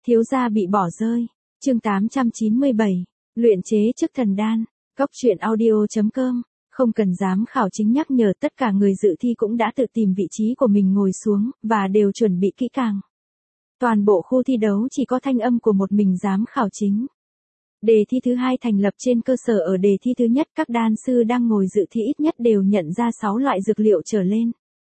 Thiếu gia bị bỏ rơi. Chương 897. Luyện chế chức thần đan. Cốc truyện audio.com. Không cần giám khảo chính nhắc nhở, tất cả người dự thi cũng đã tự tìm vị trí của mình ngồi xuống, và đều chuẩn bị kỹ càng. Toàn bộ khu thi đấu chỉ có thanh âm của một mình giám khảo chính. Đề thi thứ hai thành lập trên cơ sở ở đề thi thứ nhất, các đan sư đang ngồi dự thi ít nhất đều nhận ra 6 loại dược liệu trở lên.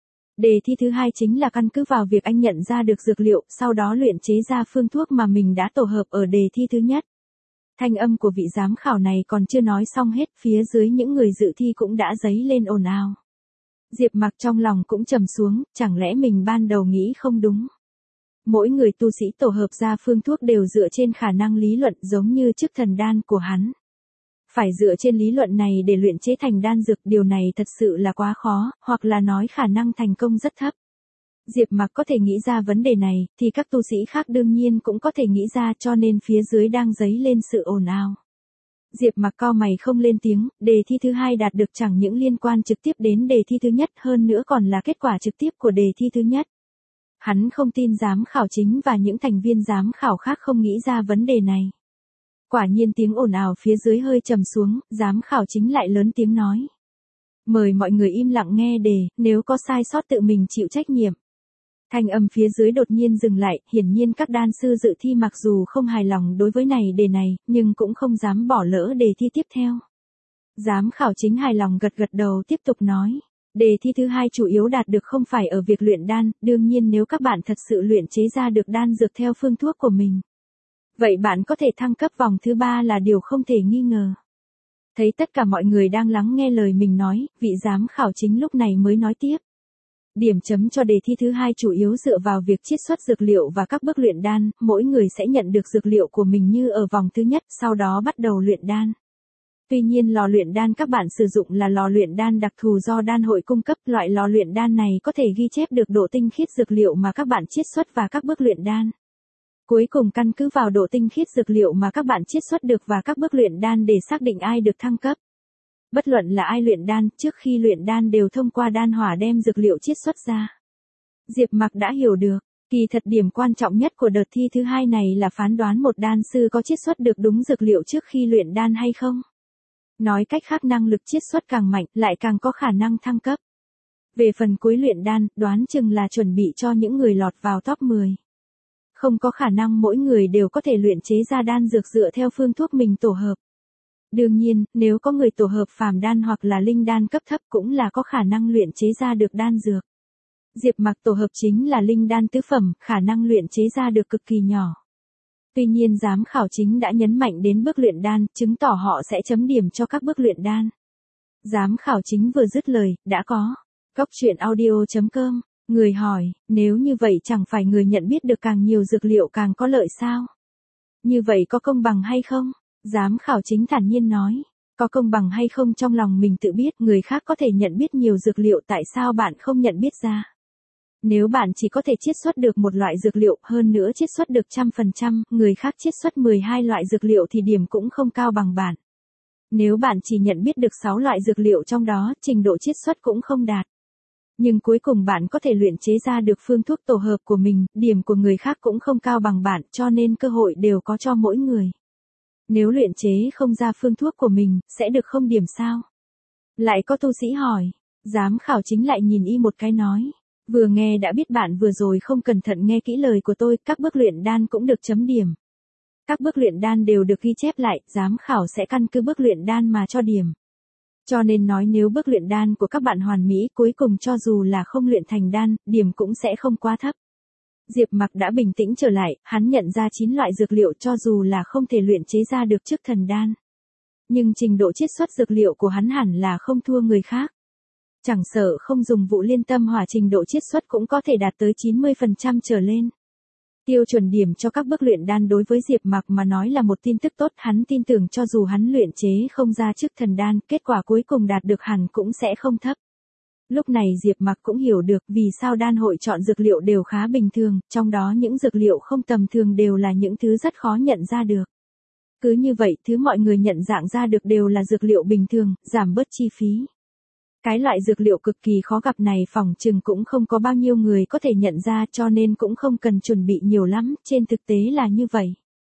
Đề thi thứ hai chính là căn cứ vào việc anh nhận ra được dược liệu, sau đó luyện chế ra phương thuốc mà mình đã tổ hợp ở đề thi thứ nhất. Thanh âm của vị giám khảo này còn chưa nói xong hết, phía dưới những người dự thi cũng đã dấy lên ồn ào. Diệp Mặc trong lòng cũng trầm xuống, chẳng lẽ mình ban đầu nghĩ không đúng. Mỗi người tu sĩ tổ hợp ra phương thuốc đều dựa trên khả năng lý luận giống như chức thần đan của hắn. Phải dựa trên lý luận này để luyện chế thành đan dược, điều này thật sự là quá khó, hoặc là nói khả năng thành công rất thấp. Diệp Mặc có thể nghĩ ra vấn đề này, thì các tu sĩ khác đương nhiên cũng có thể nghĩ ra, cho nên phía dưới đang dấy lên sự ồn ào. Diệp Mặc cau mày không lên tiếng, đề thi thứ hai đạt được chẳng những liên quan trực tiếp đến đề thi thứ nhất, hơn nữa còn là kết quả trực tiếp của đề thi thứ nhất. Hắn không tin giám khảo chính và những thành viên giám khảo khác không nghĩ ra vấn đề này. Quả nhiên tiếng ồn ào phía dưới hơi trầm xuống, giám khảo chính lại lớn tiếng nói. Mời mọi người im lặng nghe đề, nếu có sai sót tự mình chịu trách nhiệm. Thanh âm phía dưới đột nhiên dừng lại, hiển nhiên các đan sư dự thi mặc dù không hài lòng đối với đề này, nhưng cũng không dám bỏ lỡ đề thi tiếp theo. Giám khảo chính hài lòng gật gật đầu tiếp tục nói. Đề thi thứ hai chủ yếu đạt được không phải ở việc luyện đan, đương nhiên nếu các bạn thật sự luyện chế ra được đan dược theo phương thuốc của mình. Vậy bạn có thể thăng cấp vòng thứ 3 là điều không thể nghi ngờ. Thấy tất cả mọi người đang lắng nghe lời mình nói, vị giám khảo chính lúc này mới nói tiếp. Điểm chấm cho đề thi thứ hai chủ yếu dựa vào việc chiết xuất dược liệu và các bước luyện đan, mỗi người sẽ nhận được dược liệu của mình như ở vòng thứ nhất, sau đó bắt đầu luyện đan. Tuy nhiên lò luyện đan các bạn sử dụng là lò luyện đan đặc thù do đan hội cung cấp, loại lò luyện đan này có thể ghi chép được độ tinh khiết dược liệu mà các bạn chiết xuất và các bước luyện đan. Cuối cùng căn cứ vào độ tinh khiết dược liệu mà các bạn chiết xuất được và các bước luyện đan để xác định ai được thăng cấp. Bất luận là ai luyện đan, trước khi luyện đan đều thông qua đan hỏa đem dược liệu chiết xuất ra. Diệp Mặc đã hiểu được, kỳ thật điểm quan trọng nhất của đợt thi thứ hai này là phán đoán một đan sư có chiết xuất được đúng dược liệu trước khi luyện đan hay không. Nói cách khác, năng lực chiết xuất càng mạnh, lại càng có khả năng thăng cấp. Về phần cuối luyện đan, đoán chừng là chuẩn bị cho những người lọt vào top 10. Không có khả năng mỗi người đều có thể luyện chế ra đan dược dựa theo phương thuốc mình tổ hợp. Đương nhiên, nếu có người tổ hợp phàm đan hoặc là linh đan cấp thấp cũng là có khả năng luyện chế ra được đan dược. Diệp Mặc tổ hợp chính là linh đan tứ phẩm, khả năng luyện chế ra được cực kỳ nhỏ. Tuy nhiên giám khảo chính đã nhấn mạnh đến bước luyện đan, chứng tỏ họ sẽ chấm điểm cho các bước luyện đan. Giám khảo chính vừa dứt lời, đã có. Cốc truyện audio.com. Người hỏi, nếu như vậy chẳng phải người nhận biết được càng nhiều dược liệu càng có lợi sao? Như vậy có công bằng hay không? Giám khảo chính thản nhiên nói. Có công bằng hay không trong lòng mình tự biết, người khác có thể nhận biết nhiều dược liệu, tại sao bạn không nhận biết ra? Nếu bạn chỉ có thể chiết xuất được một loại dược liệu, hơn nữa chiết xuất được 100%, người khác chiết xuất 12 loại dược liệu thì điểm cũng không cao bằng bạn. Nếu bạn chỉ nhận biết được 6 loại dược liệu trong đó, trình độ chiết xuất cũng không đạt. Nhưng cuối cùng bạn có thể luyện chế ra được phương thuốc tổ hợp của mình, điểm của người khác cũng không cao bằng bạn, cho nên cơ hội đều có cho mỗi người. Nếu luyện chế không ra phương thuốc của mình, sẽ được không điểm sao? Lại có tu sĩ hỏi, giám khảo chính lại nhìn y một cái nói. Vừa nghe đã biết bạn vừa rồi không cẩn thận nghe kỹ lời của tôi, các bước luyện đan cũng được chấm điểm. Các bước luyện đan đều được ghi chép lại, giám khảo sẽ căn cứ bước luyện đan mà cho điểm. Cho nên nói nếu bước luyện đan của các bạn hoàn mỹ, cuối cùng cho dù là không luyện thành đan, điểm cũng sẽ không quá thấp. Diệp Mặc đã bình tĩnh trở lại, hắn nhận ra 9 loại dược liệu cho dù là không thể luyện chế ra được chức thần đan. Nhưng trình độ chiết xuất dược liệu của hắn hẳn là không thua người khác. Chẳng sợ không dùng vụ liên tâm hỏa, trình độ chiết xuất cũng có thể đạt tới 90% trở lên. Tiêu chuẩn điểm cho các bước luyện đan đối với Diệp Mặc mà nói là một tin tức tốt, hắn tin tưởng cho dù hắn luyện chế không ra chức thần đan, kết quả cuối cùng đạt được hẳn cũng sẽ không thấp. Lúc này Diệp Mặc cũng hiểu được vì sao đan hội chọn dược liệu đều khá bình thường, trong đó những dược liệu không tầm thường đều là những thứ rất khó nhận ra được. Cứ như vậy, thứ mọi người nhận dạng ra được đều là dược liệu bình thường, giảm bớt chi phí. Cái loại dược liệu cực kỳ khó gặp này phỏng chừng cũng không có bao nhiêu người có thể nhận ra, cho nên cũng không cần chuẩn bị nhiều lắm, trên thực tế là như vậy.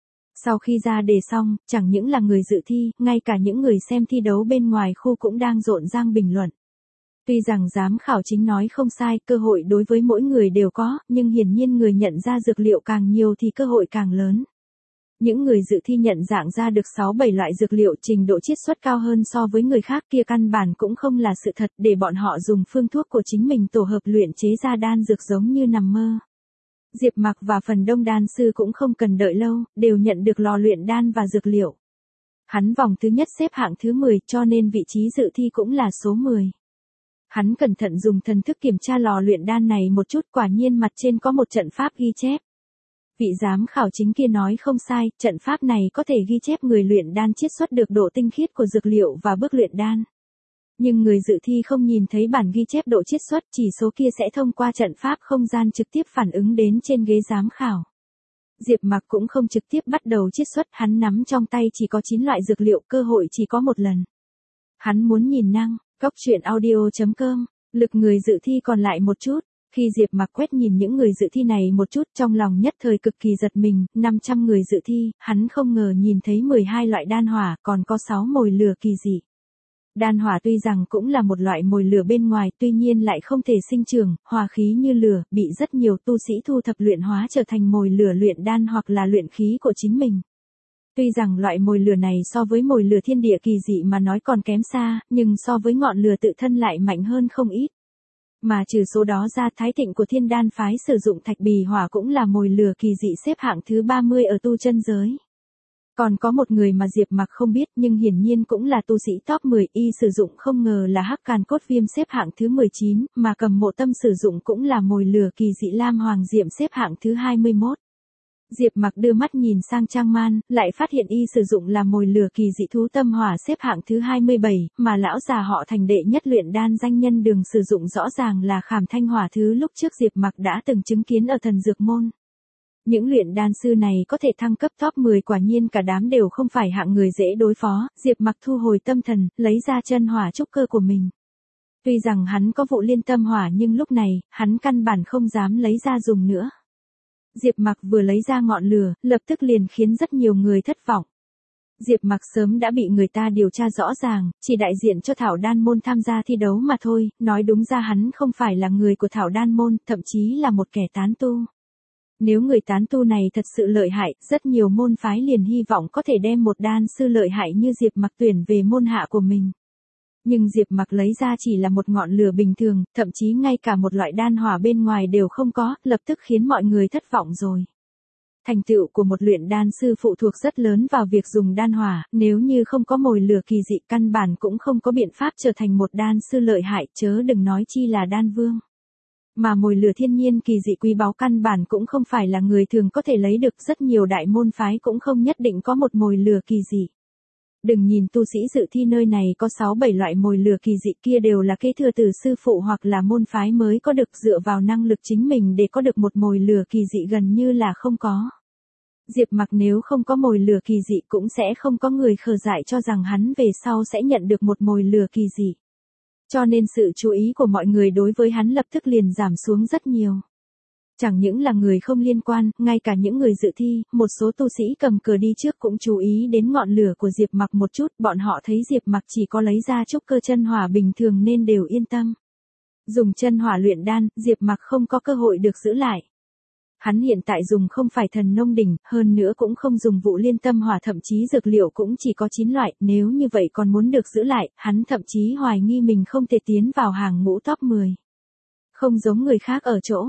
Sau khi ra đề xong, chẳng những là người dự thi, ngay cả những người xem thi đấu bên ngoài khu cũng đang rộn rang bình luận. Tuy rằng giám khảo chính nói không sai, cơ hội đối với mỗi người đều có, nhưng hiển nhiên người nhận ra dược liệu càng nhiều thì cơ hội càng lớn. Những người dự thi nhận dạng ra được 6-7 loại dược liệu, trình độ chiết xuất cao hơn so với người khác kia căn bản cũng không là sự thật, để bọn họ dùng phương thuốc của chính mình tổ hợp luyện chế ra đan dược giống như nằm mơ. Diệp Mặc và phần đông đan sư cũng không cần đợi lâu, đều nhận được lò luyện đan và dược liệu. Hắn vòng thứ nhất xếp hạng thứ 10, cho nên vị trí dự thi cũng là số 10. Hắn cẩn thận dùng thần thức kiểm tra lò luyện đan này một chút, quả nhiên mặt trên có một trận pháp ghi chép. Vị giám khảo chính kia nói không sai, trận pháp này có thể ghi chép người luyện đan chiết xuất được độ tinh khiết của dược liệu và bước luyện đan. Nhưng người dự thi không nhìn thấy bản ghi chép độ chiết xuất, chỉ số kia sẽ thông qua trận pháp không gian trực tiếp phản ứng đến trên ghế giám khảo. Diệp Mặc cũng không trực tiếp bắt đầu chiết xuất, hắn nắm trong tay chỉ có 9 loại dược liệu, cơ hội chỉ có một lần. Hắn muốn nhìn năng, Cốc.audio.com, lực người dự thi còn lại một chút. Khi Diệp Mặc quét nhìn những người dự thi này một chút, trong lòng nhất thời cực kỳ giật mình, 500 người dự thi, hắn không ngờ nhìn thấy 12 loại đan hỏa, còn có 6 mồi lửa kỳ dị. Đan hỏa tuy rằng cũng là một loại mồi lửa bên ngoài, tuy nhiên lại không thể sinh trưởng, hòa khí như lửa, bị rất nhiều tu sĩ thu thập luyện hóa trở thành mồi lửa luyện đan hoặc là luyện khí của chính mình. Tuy rằng loại mồi lửa này so với mồi lửa thiên địa kỳ dị mà nói còn kém xa, nhưng so với ngọn lửa tự thân lại mạnh hơn không ít. Mà trừ số đó ra, Thái Thịnh của Thiên Đan phái sử dụng thạch bì hỏa cũng là mồi lửa kỳ dị xếp hạng thứ 30 ở tu chân giới. Còn có một người mà Diệp Mặc không biết, nhưng hiển nhiên cũng là tu sĩ top 10, y sử dụng không ngờ là hắc càn cốt viêm xếp hạng thứ 19, mà Cầm Mộ Tâm sử dụng cũng là mồi lửa kỳ dị lam hoàng diệm xếp hạng thứ 21. Diệp Mặc đưa mắt nhìn sang Trang Man, lại phát hiện y sử dụng là mồi lửa kỳ dị thú tâm hỏa xếp hạng thứ 27, mà lão già họ Thành đệ nhất luyện đan danh nhân Đường sử dụng rõ ràng là khảm thanh hỏa, thứ lúc trước Diệp Mặc đã từng chứng kiến ở thần dược môn. Những luyện đan sư này có thể thăng cấp top 10, quả nhiên cả đám đều không phải hạng người dễ đối phó. Diệp Mặc thu hồi tâm thần, lấy ra chân hỏa trúc cơ của mình. Tuy rằng hắn có vụ liên tâm hỏa nhưng lúc này, hắn căn bản không dám lấy ra dùng nữa. Diệp Mặc vừa lấy ra ngọn lửa, lập tức liền khiến rất nhiều người thất vọng. Diệp Mặc sớm đã bị người ta điều tra rõ ràng, chỉ đại diện cho Thảo Đan môn tham gia thi đấu mà thôi, nói đúng ra hắn không phải là người của Thảo Đan môn, thậm chí là một kẻ tán tu. Nếu người tán tu này thật sự lợi hại, rất nhiều môn phái liền hy vọng có thể đem một đan sư lợi hại như Diệp Mặc tuyển về môn hạ của mình. Nhưng Diệp Mặc lấy ra chỉ là một ngọn lửa bình thường, thậm chí ngay cả một loại đan hỏa bên ngoài đều không có, lập tức khiến mọi người thất vọng rồi. Thành tựu của một luyện đan sư phụ thuộc rất lớn vào việc dùng đan hỏa, nếu như không có mồi lửa kỳ dị căn bản cũng không có biện pháp trở thành một đan sư lợi hại, chớ đừng nói chi là đan vương. Mà mồi lửa thiên nhiên kỳ dị quý báu căn bản cũng không phải là người thường có thể lấy được, rất nhiều đại môn phái cũng không nhất định có một mồi lửa kỳ dị. Đừng nhìn tu sĩ dự thi nơi này có 6-7 loại mồi lửa kỳ dị, kia đều là kế thừa từ sư phụ hoặc là môn phái mới có được, dựa vào năng lực chính mình để có được một mồi lửa kỳ dị gần như là không có. Diệp Mặc nếu không có mồi lửa kỳ dị cũng sẽ không có người khờ dại cho rằng hắn về sau sẽ nhận được một mồi lửa kỳ dị. Cho nên sự chú ý của mọi người đối với hắn lập tức liền giảm xuống rất nhiều. Chẳng những là người không liên quan, ngay cả những người dự thi, một số tu sĩ cầm cờ đi trước cũng chú ý đến ngọn lửa của Diệp Mặc một chút, bọn họ thấy Diệp Mặc chỉ có lấy ra trúc cơ chân hỏa bình thường nên đều yên tâm. Dùng chân hỏa luyện đan, Diệp Mặc không có cơ hội được giữ lại. Hắn hiện tại dùng không phải thần nông đỉnh, hơn nữa cũng không dùng vụ liên tâm hỏa, thậm chí dược liệu cũng chỉ có 9 loại, nếu như vậy còn muốn được giữ lại, hắn thậm chí hoài nghi mình không thể tiến vào hàng ngũ top 10. Không giống người khác ở chỗ,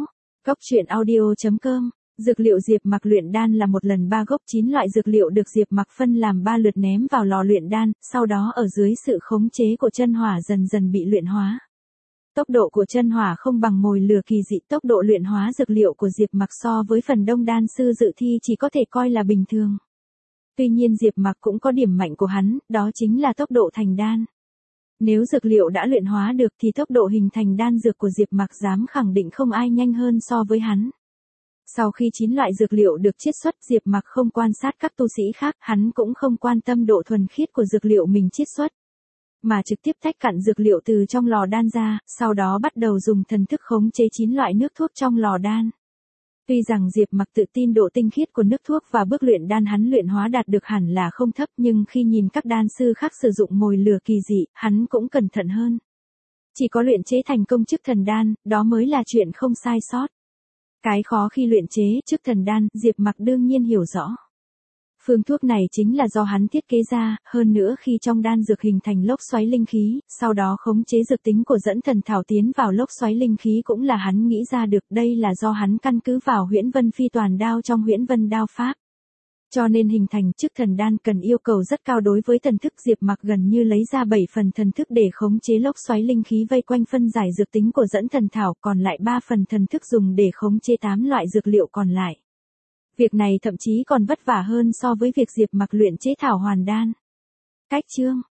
Cốc.audio.com, dược liệu Diệp Mặc luyện đan là một lần 3 gốc 9 loại dược liệu được Diệp Mặc phân làm 3 lượt ném vào lò luyện đan, sau đó ở dưới sự khống chế của chân hỏa dần dần bị luyện hóa. Tốc độ của chân hỏa không bằng mồi lửa kỳ dị, tốc độ luyện hóa dược liệu của Diệp Mặc so với phần đông đan sư dự thi chỉ có thể coi là bình thường. Tuy nhiên Diệp Mặc cũng có điểm mạnh của hắn, đó chính là tốc độ thành đan. Nếu dược liệu đã luyện hóa được thì tốc độ hình thành đan dược của Diệp Mặc dám khẳng định không ai nhanh hơn so với hắn. Sau khi 9 loại dược liệu được chiết xuất, Diệp Mặc không quan sát các tu sĩ khác, hắn cũng không quan tâm độ thuần khiết của dược liệu mình chiết xuất. mà trực tiếp tách cặn dược liệu từ trong lò đan ra, sau đó bắt đầu dùng thần thức khống chế 9 loại nước thuốc trong lò đan. Tuy rằng Diệp Mặc tự tin độ tinh khiết của nước thuốc và bước luyện đan hắn luyện hóa đạt được hẳn là không thấp, nhưng khi nhìn các đan sư khác sử dụng mồi lửa kỳ dị, hắn cũng cẩn thận hơn. Chỉ có luyện chế thành công chức thần đan, đó mới là chuyện không sai sót. Cái khó khi luyện chế chức thần đan, Diệp Mặc đương nhiên hiểu rõ. Phương thuốc này chính là do hắn thiết kế ra, hơn nữa khi trong đan dược hình thành lốc xoáy linh khí, sau đó khống chế dược tính của dẫn thần thảo tiến vào lốc xoáy linh khí cũng là hắn nghĩ ra được, đây là do hắn căn cứ vào Huyễn Vân Phi Toàn Đao trong Huyễn Vân Đao Pháp. Cho nên hình thành chức thần đan cần yêu cầu rất cao đối với thần thức. Diệp Mặc gần như lấy ra 7 phần thần thức để khống chế lốc xoáy linh khí vây quanh phân giải dược tính của dẫn thần thảo, còn lại 3 phần thần thức dùng để khống chế 8 loại dược liệu còn lại. Việc này thậm chí còn vất vả hơn so với việc Diệp Mặc luyện chế thảo hoàn đan. Cách chương